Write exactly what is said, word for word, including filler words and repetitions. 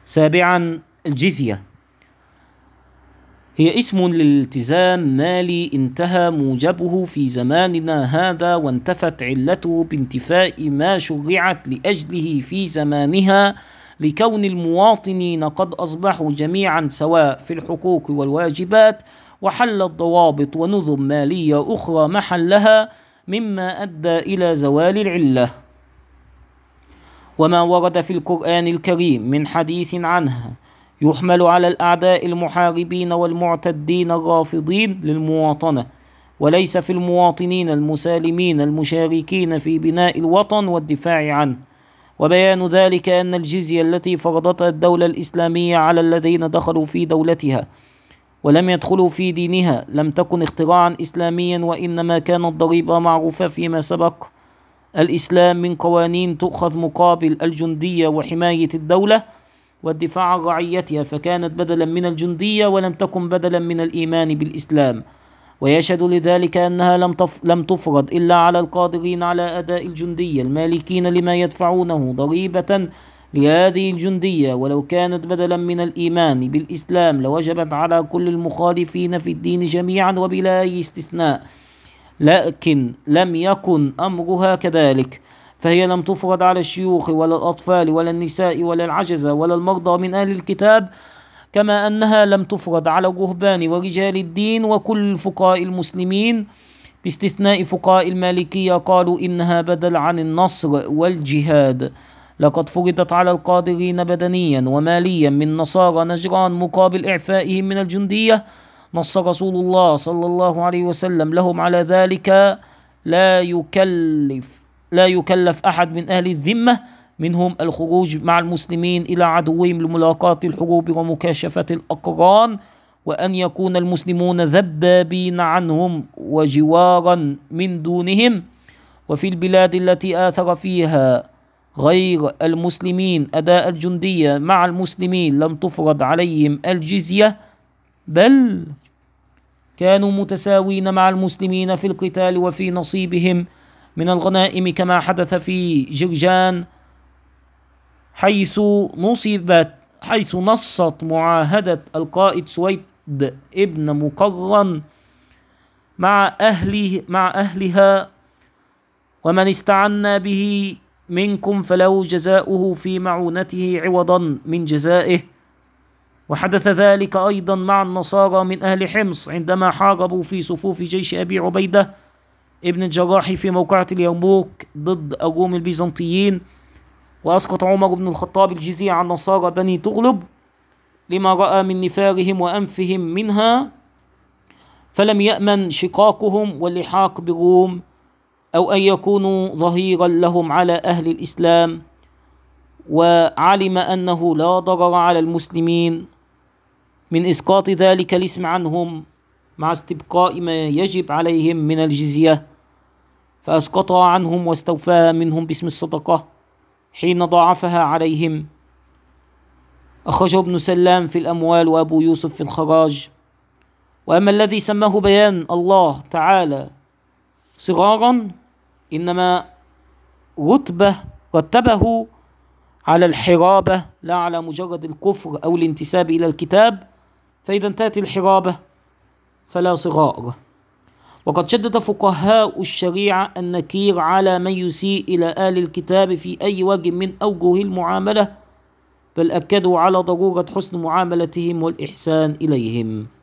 سابعا، الجزية هي اسم للالتزام مالي انتهى موجبه في زماننا هذا، وانتفت علته بانتفاء ما شرعت لأجله في زمانها، لكون المواطنين قد أصبحوا جميعا سواء في الحقوق والواجبات، وحلت ضوابط ونظم مالية أخرى محلها، مما أدى إلى زوال العلة. وما ورد في القرآن الكريم من حديث عنها يحمل على الأعداء المحاربين والمعتدين الرافضين للمواطنة، وليس في المواطنين المسالمين المشاركين في بناء الوطن والدفاع عنه. وبيان ذلك أن الجزية التي فرضتها الدولة الإسلامية على الذين دخلوا في دولتها ولم يدخلوا في دينها لم تكن اختراعا إسلاميا، وإنما كانت ضريبة معروفة فيما سبق الإسلام من قوانين تؤخذ مقابل الجندية وحماية الدولة والدفاع عن رعيتها، فكانت بدلا من الجندية ولم تكن بدلا من الإيمان بالإسلام. ويشهد لذلك أنها لم لم تفرض إلا على القادرين على أداء الجندية المالكين لما يدفعونه ضريبة لهذه الجندية، ولو كانت بدلا من الإيمان بالإسلام لوجبت على كل المخالفين في الدين جميعا وبلا أي استثناء، لكن لم يكن أمرها كذلك، فهي لم تفرض على الشيوخ ولا الأطفال ولا النساء ولا العجزة ولا المرضى من أهل الكتاب، كما أنها لم تفرض على الرهبان ورجال الدين وكل الفقهاء المسلمين، باستثناء فقهاء المالكية قالوا إنها بدل عن النصر والجهاد. لقد فرضت على القادرين بدنيا وماليا من نصارى نجران مقابل إعفائهم من الجندية. نص رسول الله صلى الله عليه وسلم لهم على ذلك: لا يكلف لا يكلف أحد من أهل الذمة منهم الخروج مع المسلمين إلى عدوهم لملاقاة الحروب ومكاشفة الأقران، وأن يكون المسلمون ذبابين عنهم وجوارا من دونهم. وفي البلاد التي آثر فيها غير المسلمين أداء الجندية مع المسلمين لم تفرض عليهم الجزية، بل كانوا متساوين مع المسلمين في القتال وفي نصيبهم من الغنائم، كما حدث في جرجان، حيث نصبت حيث نصت معاهدة القائد سويد ابن مقرن مع أهله مع أهلها: ومن استعنا به منكم فله جزاؤه في معونته عوضا من جزائه. وحدث ذلك أيضا مع النصارى من أهل حمص عندما حاربوا في صفوف جيش أبي عبيدة ابن الجراح في موقعة اليرموك ضد الروم البيزنطيين، وأسقط عمر بن الخطاب الجزية عن نصارى بني تغلب لما رأى من نفارهم وأنفهم منها، فلم يأمن شقاقهم واللحاق بالروم أو أن يكونوا ظهيرا لهم على أهل الإسلام، وعلم أنه لا ضرر على المسلمين من إسقاط ذلك الاسم عنهم مع استبقاء ما يجب عليهم من الجزية، فأسقطها عنهم واستوفاها منهم باسم الصدقة حين ضاعفها عليهم. أخرجه ابن سلام في الأموال وأبو يوسف في الخراج. وأما الذي سماه بيان الله تعالى صغارا إنما رتبه رتبه على الحرابة لا على مجرد الكفر أو الانتساب إلى الكتاب، فإذا انتهت الحرابة فلا صغار. وقد شدد فقهاء الشريعة النكير على من يسيء إلى آل الكتاب في أي وجه من أوجه المعاملة، بل أكدوا على ضرورة حسن معاملتهم والإحسان إليهم.